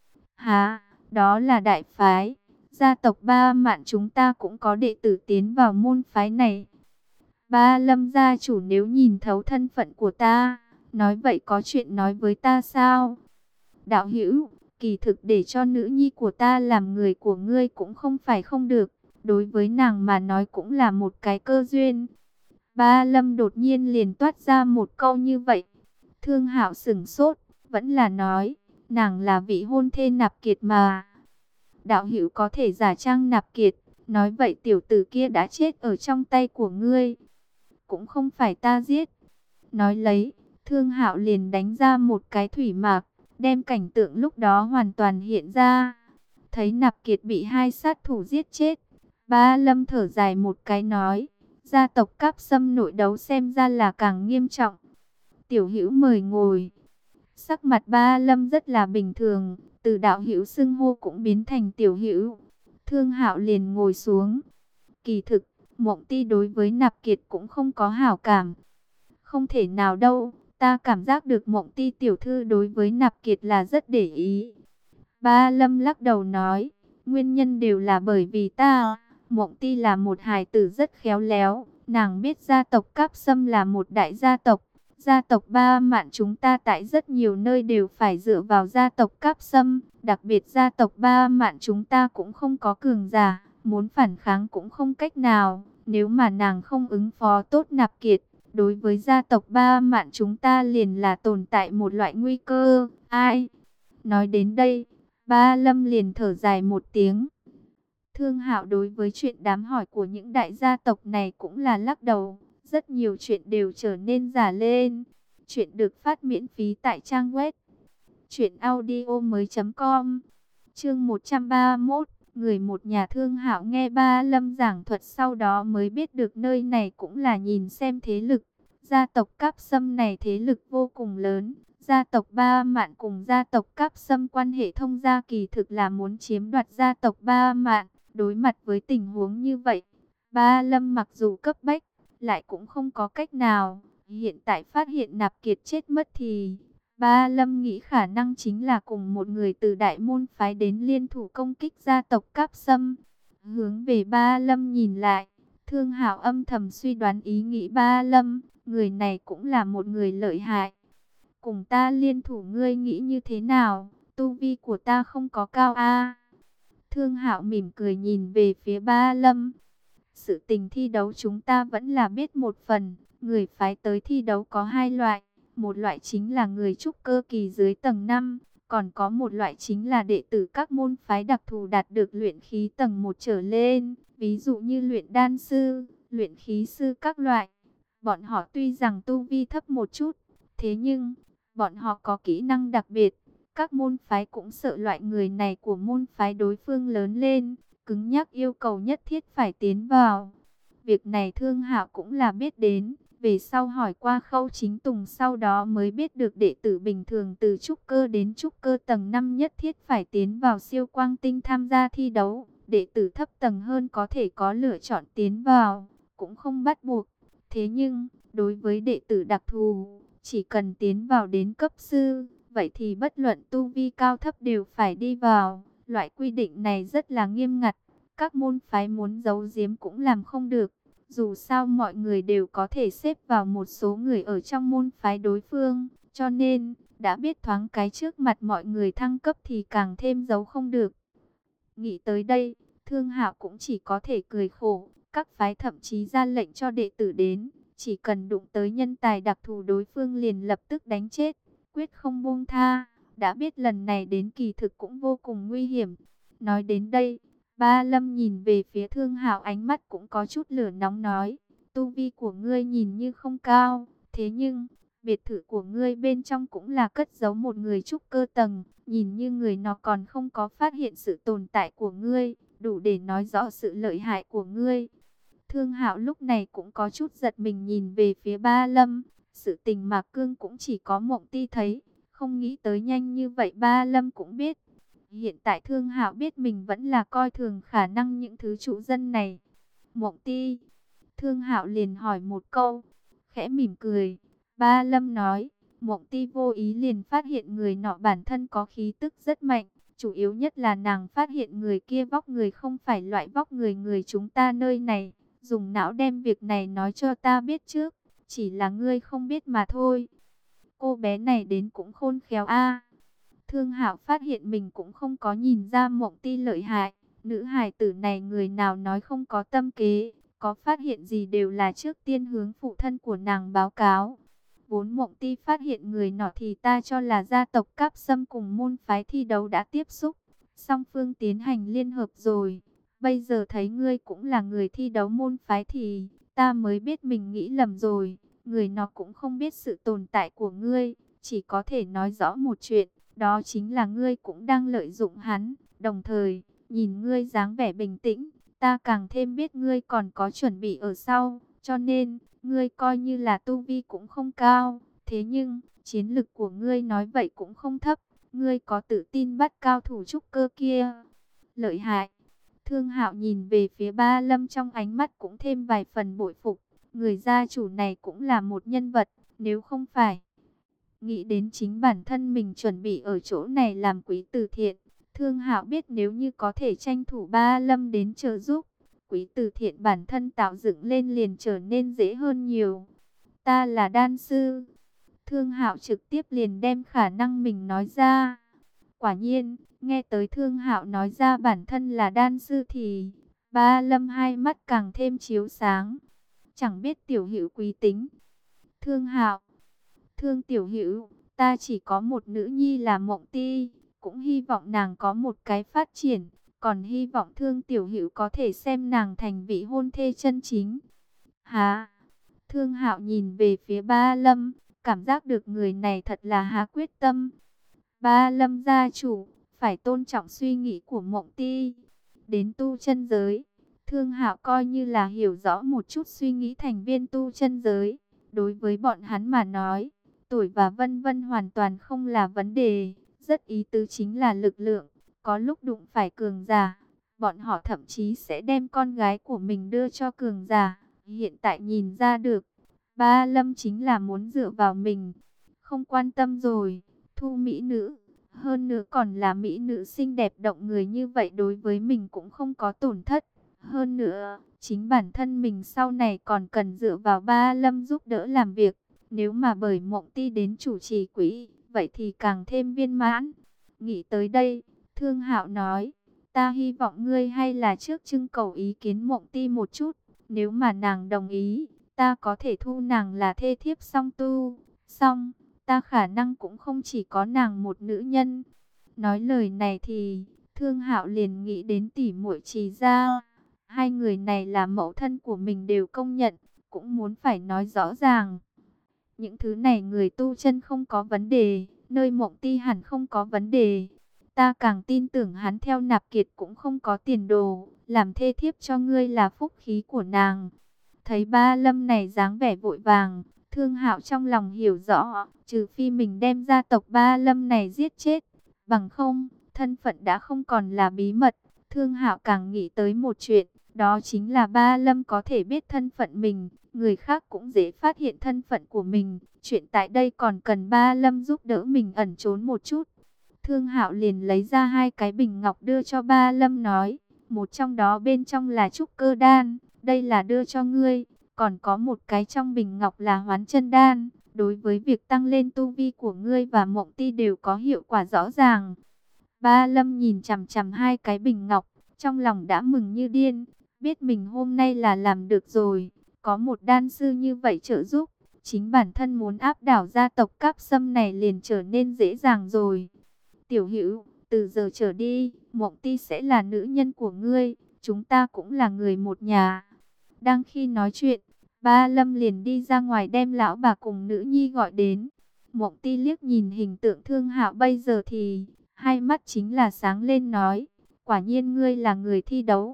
Hả, đó là đại phái. Gia tộc Ba Mạn chúng ta cũng có đệ tử tiến vào môn phái này. Ba Lâm gia chủ nếu nhìn thấu thân phận của ta, nói vậy có chuyện nói với ta sao? Đạo hữu, kỳ thực để cho nữ nhi của ta làm người của ngươi cũng không phải không được. Đối với nàng mà nói cũng là một cái cơ duyên. Ba Lâm đột nhiên liền toát ra một câu như vậy. Thương Hạo sửng sốt, vẫn là nói, nàng là vị hôn thê Nạp Kiệt mà. Đạo hữu có thể giả trang Nạp Kiệt, nói vậy tiểu tử kia đã chết ở trong tay của ngươi. Cũng không phải ta giết. Nói lấy, Thương Hạo liền đánh ra một cái thủy mạc, đem cảnh tượng lúc đó hoàn toàn hiện ra. Thấy Nạp Kiệt bị hai sát thủ giết chết, Ba Lâm thở dài một cái nói, gia tộc Cáp Sâm nội đấu xem ra là càng nghiêm trọng. Tiểu hữu mời ngồi. Sắc mặt Ba Lâm rất là bình thường, từ đạo hữu xưng hô cũng biến thành tiểu hữu. Thương Hạo liền ngồi xuống. Kỳ thực, Mộng Ti đối với Nạp Kiệt cũng không có hảo cảm. Không thể nào đâu, ta cảm giác được Mộng Ti tiểu thư đối với Nạp Kiệt là rất để ý. Ba Lâm lắc đầu nói, nguyên nhân đều là bởi vì ta. Mộng Ti là một hài tử rất khéo léo, nàng biết gia tộc Cáp Sâm là một đại gia tộc. Gia tộc Ba Mạn chúng ta tại rất nhiều nơi đều phải dựa vào gia tộc Cáp Sâm, đặc biệt gia tộc Ba Mạn chúng ta cũng không có cường giả, muốn phản kháng cũng không cách nào. Nếu mà nàng không ứng phó tốt Nạp Kiệt, đối với gia tộc Ba Mạn chúng ta liền là tồn tại một loại nguy cơ. Ai? Nói đến đây, Ba Lâm liền thở dài một tiếng. Thương Hạo đối với chuyện đám hỏi của những đại gia tộc này cũng là lắc đầu. Rất nhiều chuyện đều trở nên giả lên. Chuyện được phát miễn phí tại trang web truyệnaudiomoi.com. Chương 131, người một nhà. Thương Hạo nghe Ba Lâm giảng thuật sau đó mới biết được nơi này cũng là nhìn xem thế lực. Gia tộc Cáp Sâm này thế lực vô cùng lớn. Gia tộc Ba Mạn cùng gia tộc Cáp Sâm quan hệ thông gia kỳ thực là muốn chiếm đoạt gia tộc Ba Mạn. Đối mặt với tình huống như vậy, Ba Lâm mặc dù cấp bách, lại cũng không có cách nào. Hiện tại phát hiện Nạp Kiệt chết mất thì Ba Lâm nghĩ khả năng chính là cùng một người từ đại môn phái đến liên thủ công kích gia tộc Cáp Sâm. Hướng về Ba Lâm nhìn lại, Thương Hạo âm thầm suy đoán ý nghĩ Ba Lâm, người này cũng là một người lợi hại. Cùng ta liên thủ ngươi nghĩ như thế nào? Tu vi của ta không có cao a. Thương Hạo mỉm cười nhìn về phía Ba Lâm. Sự tình thi đấu chúng ta vẫn là biết một phần, người phái tới thi đấu có hai loại. Một loại chính là người trúc cơ kỳ dưới tầng 5, còn có một loại chính là đệ tử các môn phái đặc thù đạt được luyện khí tầng 1 trở lên, ví dụ như luyện đan sư, luyện khí sư các loại. Bọn họ tuy rằng tu vi thấp một chút, thế nhưng bọn họ có kỹ năng đặc biệt. Các môn phái cũng sợ loại người này của môn phái đối phương lớn lên, cứng nhắc yêu cầu nhất thiết phải tiến vào. Việc này Thương Hạo cũng là biết đến, về sau hỏi qua Khâu Chính Tùng sau đó mới biết được đệ tử bình thường từ trúc cơ đến trúc cơ tầng 5 nhất thiết phải tiến vào siêu quang tinh tham gia thi đấu. Đệ tử thấp tầng hơn có thể có lựa chọn tiến vào, cũng không bắt buộc. Thế nhưng, đối với đệ tử đặc thù, chỉ cần tiến vào đến cấp sư, vậy thì bất luận tu vi cao thấp đều phải đi vào. Loại quy định này rất là nghiêm ngặt, các môn phái muốn giấu giếm cũng làm không được. Dù sao mọi người đều có thể xếp vào một số người ở trong môn phái đối phương, cho nên đã biết thoáng cái trước mặt mọi người thăng cấp thì càng thêm giấu không được. Nghĩ tới đây, Thương Hạo cũng chỉ có thể cười khổ, các phái thậm chí ra lệnh cho đệ tử đến, chỉ cần đụng tới nhân tài đặc thù đối phương liền lập tức đánh chết, quyết không buông tha. Đã biết lần này đến kỳ thực cũng vô cùng nguy hiểm. Nói đến đây, Ba Lâm nhìn về phía Thương Hạo, ánh mắt cũng có chút lửa nóng nói, tu vi của ngươi nhìn như không cao, thế nhưng biệt thự của ngươi bên trong cũng là cất giấu một người trúc cơ tầng, nhìn như người nó còn không có phát hiện sự tồn tại của ngươi, đủ để nói rõ sự lợi hại của ngươi. Thương Hạo lúc này cũng có chút giật mình nhìn về phía Ba Lâm, sự tình Mạc Cương cũng chỉ có Mộng Ti thấy, không nghĩ tới nhanh như vậy Ba Lâm cũng biết. Hiện tại Thương Hạo biết mình vẫn là coi thường khả năng những thứ trụ dân này. Mộng Ti, Thương Hạo liền hỏi một câu, khẽ mỉm cười. Ba Lâm nói, Mộng Ti vô ý liền phát hiện người nọ bản thân có khí tức rất mạnh. Chủ yếu nhất là nàng phát hiện người kia vóc người không phải loại vóc người người chúng ta nơi này. Dùng não đem việc này nói cho ta biết trước, chỉ là ngươi không biết mà thôi. Cô bé này đến cũng khôn khéo a. Thương Hạo phát hiện mình cũng không có nhìn ra Mộng Ti lợi hại. Nữ hài tử này người nào nói không có tâm kế, có phát hiện gì đều là trước tiên hướng phụ thân của nàng báo cáo. Vốn Mộng Ti phát hiện người nọ thì ta cho là gia tộc Cáp Sâm cùng môn phái thi đấu đã tiếp xúc, song phương tiến hành liên hợp rồi. Bây giờ thấy ngươi cũng là người thi đấu môn phái thì ta mới biết mình nghĩ lầm rồi. Người nó cũng không biết sự tồn tại của ngươi, chỉ có thể nói rõ một chuyện, đó chính là ngươi cũng đang lợi dụng hắn. Đồng thời, nhìn ngươi dáng vẻ bình tĩnh, ta càng thêm biết ngươi còn có chuẩn bị ở sau. Cho nên, ngươi coi như là tu vi cũng không cao, thế nhưng chiến lực của ngươi nói vậy cũng không thấp. Ngươi có tự tin bắt cao thủ trúc cơ kia. Lợi hại. Thương Hạo nhìn về phía Ba Lâm trong ánh mắt cũng thêm vài phần bội phục. Người gia chủ này cũng là một nhân vật, nếu không phải nghĩ đến chính bản thân mình chuẩn bị ở chỗ này làm quý từ thiện. Thương Hạo biết nếu như có thể tranh thủ Ba Lâm đến trợ giúp, quý từ thiện bản thân tạo dựng lên liền trở nên dễ hơn nhiều. Ta là đan sư. Thương Hạo trực tiếp liền đem khả năng mình nói ra. Quả nhiên, nghe tới Thương Hạo nói ra bản thân là đan sư thì Ba Lâm hai mắt càng thêm chiếu sáng. Chẳng biết tiểu hữu quý tính. Thương Hạo, Thương tiểu hữu, ta chỉ có một nữ nhi là Mộng Ti, cũng hy vọng nàng có một cái phát triển, còn hy vọng Thương tiểu hữu có thể xem nàng thành vị hôn thê chân chính. Hả? Thương Hạo nhìn về phía Ba Lâm, cảm giác được người này thật là há quyết tâm. Ba Lâm gia chủ, phải tôn trọng suy nghĩ của Mộng Ti. Đến tu chân giới, Thương Hạo coi như là hiểu rõ một chút suy nghĩ thành viên tu chân giới. Đối với bọn hắn mà nói, tuổi và vân vân hoàn toàn không là vấn đề. Rất ý tứ chính là lực lượng, có lúc đụng phải cường giả. Bọn họ thậm chí sẽ đem con gái của mình đưa cho cường giả. Hiện tại nhìn ra được, Ba Lâm chính là muốn dựa vào mình. Không quan tâm rồi, thu mỹ nữ. Hơn nữa còn là mỹ nữ xinh đẹp động người như vậy, đối với mình cũng không có tổn thất. Hơn nữa, chính bản thân mình sau này còn cần dựa vào Ba Lâm giúp đỡ làm việc. Nếu mà bởi Mộng Ti đến chủ trì quỹ, vậy thì càng thêm viên mãn. Nghĩ tới đây, Thương Hạo nói, ta hy vọng ngươi hay là trước trưng cầu ý kiến Mộng Ti một chút. Nếu mà nàng đồng ý, ta có thể thu nàng là thê thiếp song tu. Song, ta khả năng cũng không chỉ có nàng một nữ nhân. Nói lời này thì, Thương Hạo liền nghĩ đến tỷ muội Trì Gia. Hai người này là mẫu thân của mình đều công nhận, cũng muốn phải nói rõ ràng. Những thứ này người tu chân không có vấn đề, nơi Mộng Ti hẳn không có vấn đề. Ta càng tin tưởng hắn theo nạp kiệt cũng không có tiền đồ, làm thê thiếp cho ngươi là phúc khí của nàng. Thấy Ba Lâm này dáng vẻ vội vàng, Thương Hạo trong lòng hiểu rõ, trừ phi mình đem gia tộc Ba Lâm này giết chết, bằng không, thân phận đã không còn là bí mật. Thương Hạo càng nghĩ tới một chuyện, đó chính là Ba Lâm có thể biết thân phận mình, người khác cũng dễ phát hiện thân phận của mình. Chuyện tại đây còn cần Ba Lâm giúp đỡ mình ẩn trốn một chút. Thương Hạo liền lấy ra hai cái bình ngọc đưa cho Ba Lâm nói, một trong đó bên trong là trúc cơ đan, đây là đưa cho ngươi, còn có một cái trong bình ngọc là hoán chân đan, đối với việc tăng lên tu vi của ngươi và Mộng Ti đều có hiệu quả rõ ràng. Ba Lâm nhìn chằm chằm hai cái bình ngọc, trong lòng đã mừng như điên, biết mình hôm nay là làm được rồi, có một đan sư như vậy trợ giúp, chính bản thân muốn áp đảo gia tộc Cáp Sâm này liền trở nên dễ dàng rồi. Tiểu Hữu, từ giờ trở đi, Mộng Ti sẽ là nữ nhân của ngươi, chúng ta cũng là người một nhà. Đang khi nói chuyện, Ba Lâm liền đi ra ngoài đem lão bà cùng nữ nhi gọi đến. Mộng Ti liếc nhìn hình tượng Thương Hạo bây giờ thì hai mắt chính là sáng lên nói, quả nhiên ngươi là người thi đấu.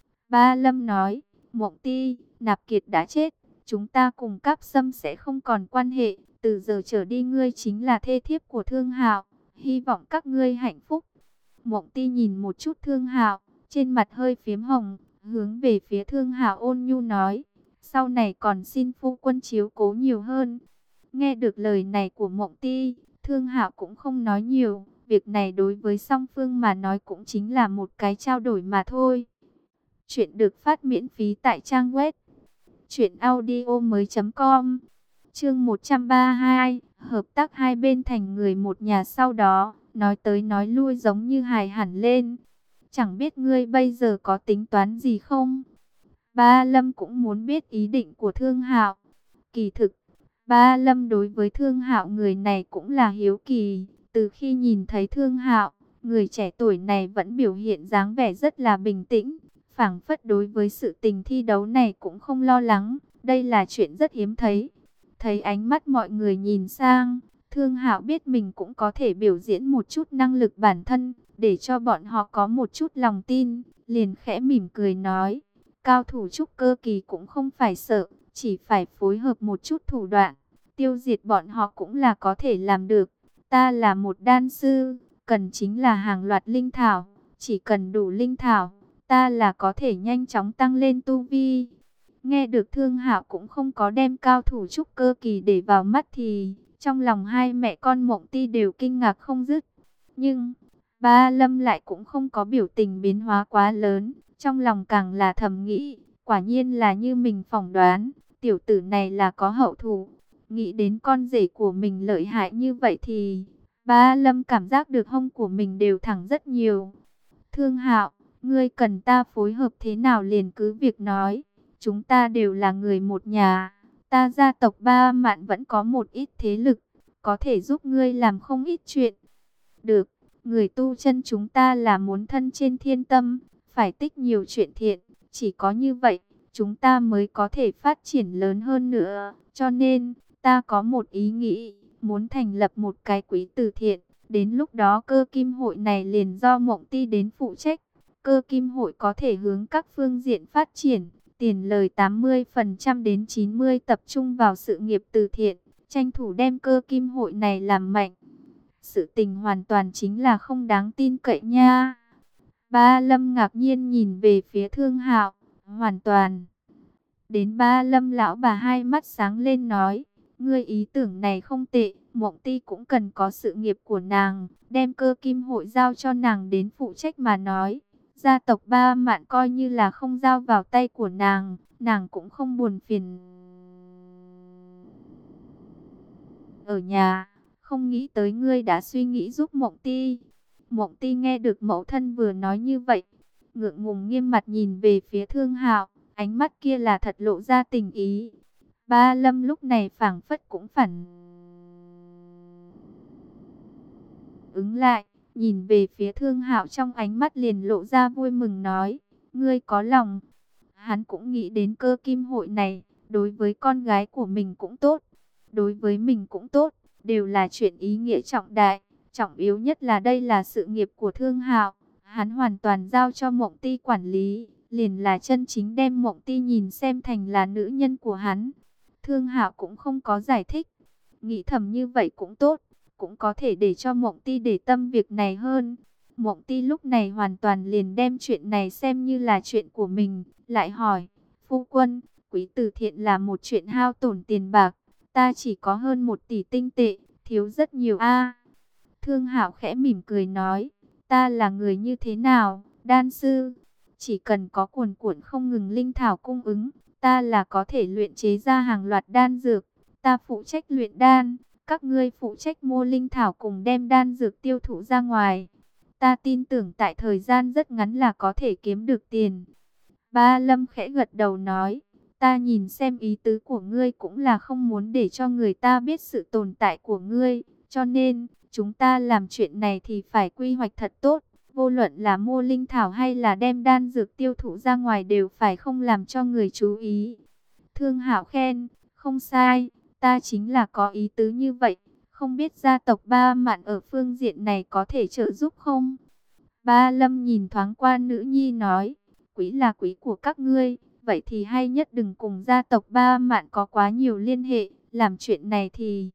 Ba Lâm nói, Mộng Ti, Nạp Kiệt đã chết, chúng ta cùng Cáp Sâm sẽ không còn quan hệ, từ giờ trở đi ngươi chính là thê thiếp của Thương Hạo, hy vọng các ngươi hạnh phúc. Mộng Ti nhìn một chút Thương Hạo, trên mặt hơi phiếm hồng, hướng về phía Thương Hạo ôn nhu nói, sau này còn xin phu quân chiếu cố nhiều hơn. Nghe được lời này của Mộng Ti, Thương Hạo cũng không nói nhiều, việc này đối với song phương mà nói cũng chính là một cái trao đổi mà thôi. Chuyện được phát miễn phí tại trang web truyệnaudiomoi.com. Chương 132, hợp tác hai bên thành người một nhà. Sau đó, nói tới nói lui giống như hài hẳn lên. Chẳng biết ngươi bây giờ có tính toán gì không? Ba Lâm cũng muốn biết ý định của Thương Hạo. Kỳ thực, Ba Lâm đối với Thương Hạo người này cũng là hiếu kỳ. Từ khi nhìn thấy Thương Hạo, người trẻ tuổi này vẫn biểu hiện dáng vẻ rất là bình tĩnh, phảng phất đối với sự tình thi đấu này cũng không lo lắng. Đây là chuyện rất hiếm thấy. Thấy ánh mắt mọi người nhìn sang, Thương Hạo biết mình cũng có thể biểu diễn một chút năng lực bản thân, để cho bọn họ có một chút lòng tin, liền khẽ mỉm cười nói, cao thủ trúc cơ kỳ cũng không phải sợ, chỉ phải phối hợp một chút thủ đoạn, tiêu diệt bọn họ cũng là có thể làm được. Ta là một đan sư, cần chính là hàng loạt linh thảo, chỉ cần đủ linh thảo, ta là có thể nhanh chóng tăng lên tu vi. Nghe được Thương Hạo cũng không có đem cao thủ trúc cơ kỳ để vào mắt thì trong lòng hai mẹ con Mộng Ti đều kinh ngạc không dứt. Nhưng Ba Lâm lại cũng không có biểu tình biến hóa quá lớn, trong lòng càng là thầm nghĩ, quả nhiên là như mình phỏng đoán, tiểu tử này là có hậu thủ. Nghĩ đến con rể của mình lợi hại như vậy thì Ba Lâm cảm giác được hông của mình đều thẳng rất nhiều. Thương Hạo, ngươi cần ta phối hợp thế nào liền cứ việc nói. Chúng ta đều là người một nhà. Ta gia tộc Ba Mạn vẫn có một ít thế lực, có thể giúp ngươi làm không ít chuyện. Được, người tu chân chúng ta là muốn thân trên thiên tâm, phải tích nhiều chuyện thiện. Chỉ có như vậy, chúng ta mới có thể phát triển lớn hơn nữa. Cho nên, ta có một ý nghĩ, muốn thành lập một cái quỹ từ thiện. Đến lúc đó cơ kim hội này liền do Mộng Ti đến phụ trách. Cơ kim hội có thể hướng các phương diện phát triển. Tiền lời 80% đến 90% tập trung vào sự nghiệp từ thiện, tranh thủ đem cơ kim hội này làm mạnh. Sự tình hoàn toàn chính là không đáng tin cậy nha. Ba Lâm ngạc nhiên nhìn về phía Thương Hạo, hoàn toàn. Đến Ba Lâm lão bà hai mắt sáng lên nói, Ngươi ý tưởng này không tệ, Mộng Ti cũng cần có sự nghiệp của nàng, đem Cơ Kim hội giao cho nàng đến phụ trách mà nói. Gia tộc Ba Mạn coi như là không giao vào tay của nàng cũng không buồn phiền. Ở nhà, không nghĩ tới ngươi đã suy nghĩ giúp Mộng Ti. Mộng Ti nghe được mẫu thân vừa nói như vậy, ngượng ngùng nghiêm mặt nhìn về phía Thương Hạo, ánh mắt kia là thật lộ ra tình ý. Ba Lâm lúc này phảng phất cũng phản ứng lại, nhìn về phía Thương Hạo trong ánh mắt liền lộ ra vui mừng nói, ngươi có lòng. Hắn cũng nghĩ đến Cơ Kim hội này, đối với con gái của mình cũng tốt, đối với mình cũng tốt, đều là chuyện ý nghĩa trọng đại. Trọng yếu nhất là đây là sự nghiệp của Thương Hạo, hắn hoàn toàn giao cho Mộng Ti quản lý, liền là chân chính đem Mộng Ti nhìn xem thành là nữ nhân của hắn. Thương Hạo cũng không có giải thích, nghĩ thầm như vậy cũng tốt, cũng có thể để cho Mộng Ti để tâm việc này hơn. Mộng Ti lúc này hoàn toàn liền đem chuyện này xem như là chuyện của mình, lại hỏi, phu quân, quý từ thiện là một chuyện hao tổn tiền bạc, ta chỉ có hơn 1 tỷ tinh tệ, thiếu rất nhiều a. Thương Hạo khẽ mỉm cười nói, ta là người như thế nào, đan sư, chỉ cần có cuồn cuộn không ngừng linh thảo cung ứng, ta là có thể luyện chế ra hàng loạt đan dược, ta phụ trách luyện đan, các ngươi phụ trách mua linh thảo cùng đem đan dược tiêu thụ ra ngoài. Ta tin tưởng tại thời gian rất ngắn là có thể kiếm được tiền. Ba Lâm khẽ gật đầu nói, ta nhìn xem ý tứ của ngươi cũng là không muốn để cho người ta biết sự tồn tại của ngươi, cho nên chúng ta làm chuyện này thì phải quy hoạch thật tốt, vô luận là mua linh thảo hay là đem đan dược tiêu thụ ra ngoài đều phải không làm cho người chú ý. Thương Hạo khen, không sai, ta chính là có ý tứ như vậy, không biết gia tộc Ba Mạn ở phương diện này có thể trợ giúp không? Ba Lâm nhìn thoáng qua nữ nhi nói, quý là quý của các ngươi, vậy thì hay nhất đừng cùng gia tộc Ba Mạn có quá nhiều liên hệ, làm chuyện này thì...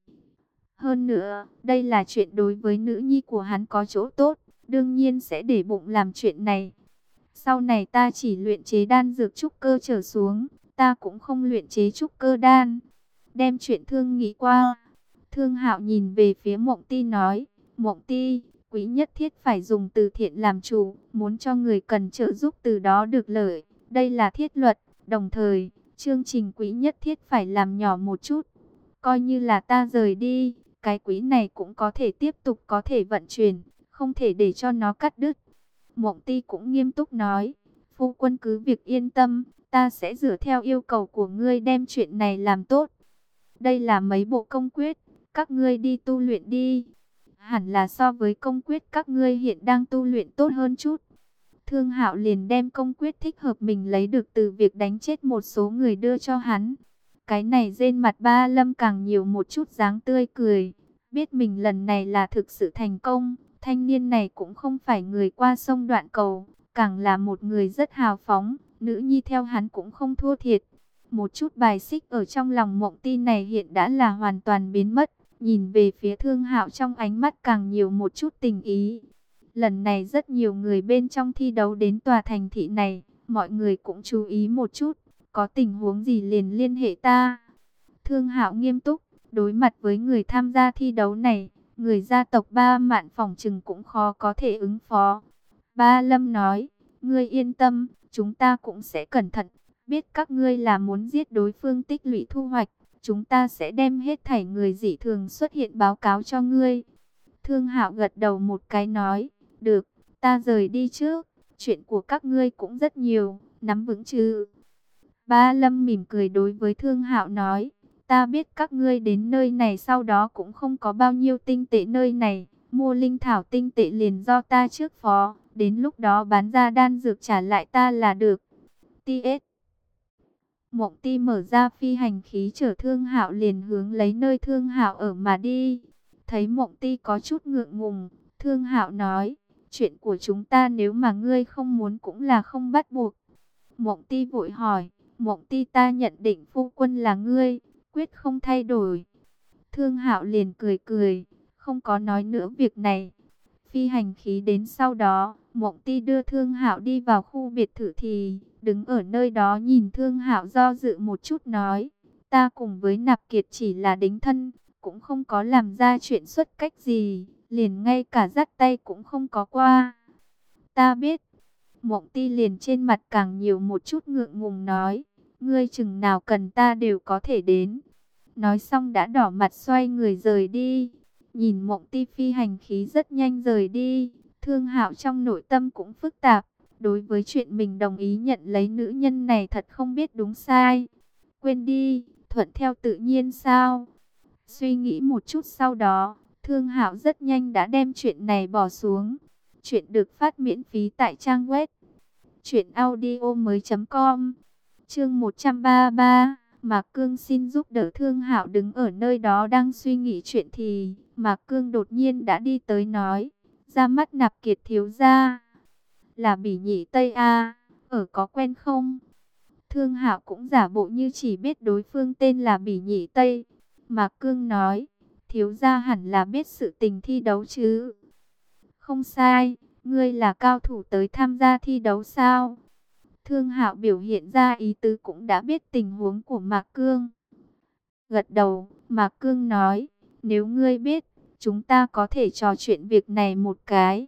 Hơn nữa, đây là chuyện đối với nữ nhi của hắn có chỗ tốt, đương nhiên sẽ để bụng làm chuyện này. Sau này ta chỉ luyện chế đan dược trúc cơ trở xuống, ta cũng không luyện chế trúc cơ đan. Đem chuyện thương nghĩ qua. Thương Hạo nhìn về phía Mộng Ti nói, Mộng Ti, quý nhất thiết phải dùng từ thiện làm chủ, muốn cho người cần trợ giúp từ đó được lợi. Đây là thiết luật, đồng thời, chương trình quý nhất thiết phải làm nhỏ một chút. Coi như là ta rời đi, cái quỹ này cũng có thể tiếp tục có thể vận chuyển, không thể để cho nó cắt đứt. Mộng Ti cũng nghiêm túc nói, phu quân cứ việc yên tâm, ta sẽ dựa theo yêu cầu của ngươi đem chuyện này làm tốt. Đây là mấy bộ công quyết, các ngươi đi tu luyện đi. Hẳn là so với công quyết các ngươi hiện đang tu luyện tốt hơn chút. Thương Hạo liền đem công quyết thích hợp mình lấy được từ việc đánh chết một số người đưa cho hắn. Cái này trên mặt Ba Lâm càng nhiều một chút dáng tươi cười. Biết mình lần này là thực sự thành công. Thanh niên này cũng không phải người qua sông đoạn cầu, càng là một người rất hào phóng. Nữ nhi theo hắn cũng không thua thiệt. Một chút bài xích ở trong lòng Mộng Ti này hiện đã là hoàn toàn biến mất. Nhìn về phía Thương Hạo trong ánh mắt càng nhiều một chút tình ý. Lần này rất nhiều người bên trong thi đấu đến tòa thành thị này. Mọi người cũng chú ý một chút. Có tình huống gì liền liên hệ ta. Thương Hạo nghiêm túc. Đối mặt với người tham gia thi đấu này, người gia tộc Ba Mạn phỏng chừng cũng khó có thể ứng phó. Ba Lâm nói, ngươi yên tâm, chúng ta cũng sẽ cẩn thận. Biết các ngươi là muốn giết đối phương tích lũy thu hoạch, chúng ta sẽ đem hết thảy người dị thường xuất hiện báo cáo cho ngươi. Thương Hạo gật đầu một cái nói, được, ta rời đi trước, chuyện của các ngươi cũng rất nhiều, nắm vững chứ. Ba Lâm mỉm cười đối với Thương Hạo nói, ta biết các ngươi đến nơi này sau đó cũng không có bao nhiêu tinh tệ nơi này, mua linh thảo tinh tệ liền do ta trước phó, đến lúc đó bán ra đan dược trả lại ta là được. T.S. Mộng Ti mở ra phi hành khí chở Thương Hạo liền hướng lấy nơi Thương Hạo ở mà đi. Thấy Mộng Ti có chút ngượng ngùng, Thương Hạo nói, chuyện của chúng ta nếu mà ngươi không muốn cũng là không bắt buộc. Mộng Ti vội hỏi, Mộng Ti ta nhận định phu quân là ngươi, quyết không thay đổi. Thương Hạo liền cười cười, không có nói nữa việc này. Phi hành khí đến sau đó, Mộng Ti đưa Thương Hạo đi vào khu biệt thự thì đứng ở nơi đó nhìn Thương Hạo do dự một chút nói, Ta cùng với Nạp Kiệt chỉ là đính thân, cũng không có làm ra chuyện xuất cách gì, liền ngay cả dắt tay cũng không có qua. Ta biết. Mộng Ti liền trên mặt càng nhiều một chút ngượng ngùng nói, ngươi chừng nào cần ta đều có thể đến. Nói xong đã đỏ mặt xoay người rời đi. Nhìn Mộng Ti phi hành khí rất nhanh rời đi, Thương Hạo trong nội tâm cũng phức tạp. Đối với chuyện mình đồng ý nhận lấy nữ nhân này thật không biết đúng sai. Quên đi, thuận theo tự nhiên sao? Suy nghĩ một chút sau đó, Thương Hạo rất nhanh đã đem chuyện này bỏ xuống. Chuyện được phát miễn phí tại trang web truyệnaudiomoi.com. Chương 133, Mạc Cương xin giúp đỡ. Thương Hạo đứng ở nơi đó đang suy nghĩ chuyện thì Mạc Cương đột nhiên đã đi tới nói, ra mắt Nạp Kiệt thiếu gia. Là Bỉ Nhị Tây a, ở có quen không? Thương Hạo cũng giả bộ như chỉ biết đối phương tên là Bỉ Nhị Tây. Mạc Cương nói, thiếu gia hẳn là biết sự tình thi đấu chứ? Không sai, ngươi là cao thủ tới tham gia thi đấu sao? Thương Hạo biểu hiện ra ý tứ cũng đã biết tình huống của Mạc Cương. Gật đầu, Mạc Cương nói, nếu ngươi biết, chúng ta có thể trò chuyện việc này một cái.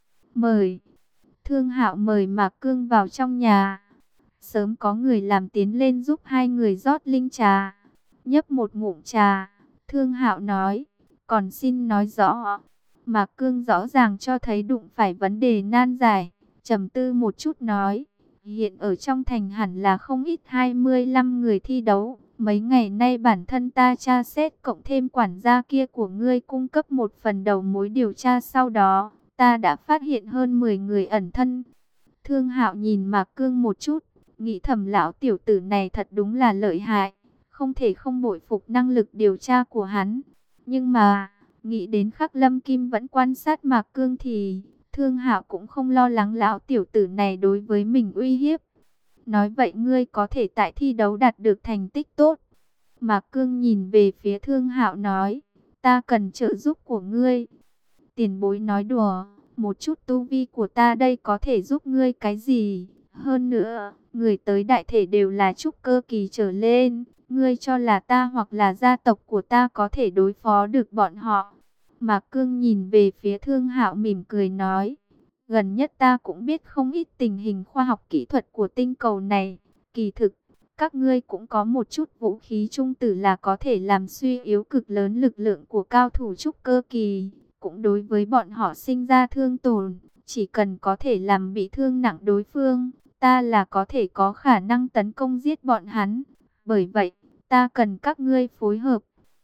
Mời. Thương Hạo mời Mạc Cương vào trong nhà. Sớm có người làm tiến lên giúp hai người rót linh trà. Nhấp một ngụm trà, Thương Hạo nói, còn xin nói rõ. Mạc Cương rõ ràng cho thấy đụng phải vấn đề nan giải, trầm tư một chút nói, hiện ở trong thành hẳn là không ít 25 người thi đấu. Mấy ngày nay bản thân ta tra xét cộng thêm quản gia kia của ngươi cung cấp một phần đầu mối điều tra, sau đó ta đã phát hiện hơn 10 người ẩn thân. Thương Hạo nhìn Mạc Cương một chút, nghĩ thầm lão tiểu tử này thật đúng là lợi hại, không thể không bội phục năng lực điều tra của hắn. Nhưng mà, nghĩ đến Khắc Lâm Kim vẫn quan sát Mạc Cương thì Thương Hạo cũng không lo lắng lão tiểu tử này đối với mình uy hiếp. Nói vậy ngươi có thể tại thi đấu đạt được thành tích tốt. Mạc Cương nhìn về phía Thương Hạo nói, ta cần trợ giúp của ngươi. Tiền bối nói đùa, một chút tu vi của ta đây có thể giúp ngươi cái gì? Hơn nữa, người tới đại thể đều là trúc cơ kỳ trở lên. Ngươi cho là ta hoặc là gia tộc của ta có thể đối phó được bọn họ? Mạc Cương nhìn về phía Thương Hạo mỉm cười nói, gần nhất ta cũng biết không ít tình hình khoa học kỹ thuật của tinh cầu này. Kỳ thực, các ngươi cũng có một chút vũ khí trung tử là có thể làm suy yếu cực lớn lực lượng của cao thủ trúc cơ kỳ. Cũng đối với bọn họ sinh ra thương tổn, chỉ cần có thể làm bị thương nặng đối phương, ta là có thể có khả năng tấn công giết bọn hắn. Bởi vậy, ta cần các ngươi phối hợp.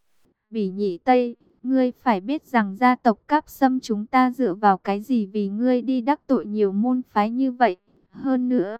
Bỉ Nhị Tây, ngươi phải biết rằng gia tộc Cáp Sâm chúng ta dựa vào cái gì vì ngươi đi đắc tội nhiều môn phái như vậy. Hơn nữa,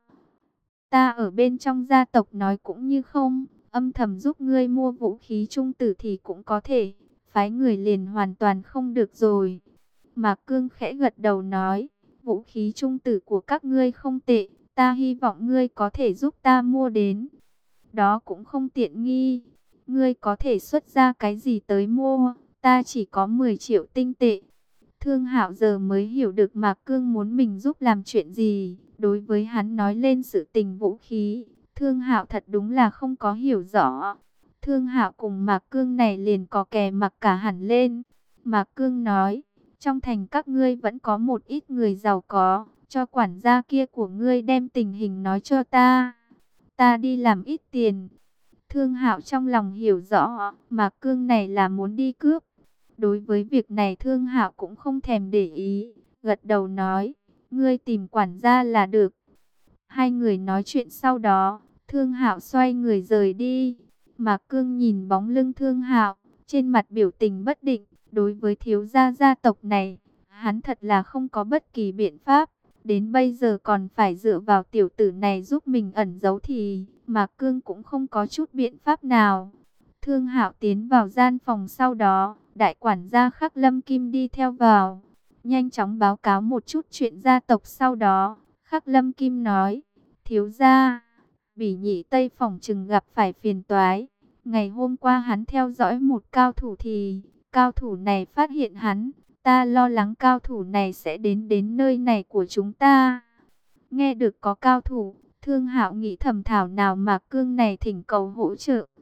ta ở bên trong gia tộc nói cũng như không, âm thầm giúp ngươi mua vũ khí trung tử thì cũng có thể. Phái người liền hoàn toàn không được rồi. Mạc Cương khẽ gật đầu nói, vũ khí trung tử của các ngươi không tệ, ta hy vọng ngươi có thể giúp ta mua đến. Đó cũng không tiện nghi, ngươi có thể xuất ra cái gì tới mua, ta chỉ có 10 triệu tinh tệ. Thương Hạo giờ mới hiểu được Mạc Cương muốn mình giúp làm chuyện gì. Đối với hắn nói lên sự tình vũ khí, Thương Hạo thật đúng là không có hiểu rõ. Thương Hạo cùng Mạc Cương này liền có kè mặc cả hẳn lên. Mạc Cương nói, trong thành các ngươi vẫn có một ít người giàu có, cho quản gia kia của ngươi đem tình hình nói cho ta. Ta đi làm ít tiền. Thương Hạo trong lòng hiểu rõ, Mạc Cương này là muốn đi cướp. Đối với việc này Thương Hạo cũng không thèm để ý, gật đầu nói, ngươi tìm quản gia là được. Hai người nói chuyện sau đó, Thương Hạo xoay người rời đi. Mạc Cương nhìn bóng lưng Thương Hạo, trên mặt biểu tình bất định. Đối với thiếu gia gia tộc này, hắn thật là không có bất kỳ biện pháp. Đến bây giờ còn phải dựa vào tiểu tử này giúp mình ẩn giấu thì Mạc Cương cũng không có chút biện pháp nào. Thương Hạo tiến vào gian phòng, sau đó đại quản gia Khắc Lâm Kim đi theo vào, nhanh chóng báo cáo một chút chuyện gia tộc. Sau đó Khắc Lâm Kim nói, thiếu gia, Bỉ Nhị Tây phòng chừng gặp phải phiền toái. Ngày hôm qua hắn theo dõi một cao thủ thì cao thủ này phát hiện hắn. Ta lo lắng cao thủ này sẽ đến nơi này của chúng ta. Nghe được có cao thủ, Thương Hạo nghĩ thầm thảo nào Mạc Cương này thỉnh cầu hỗ trợ.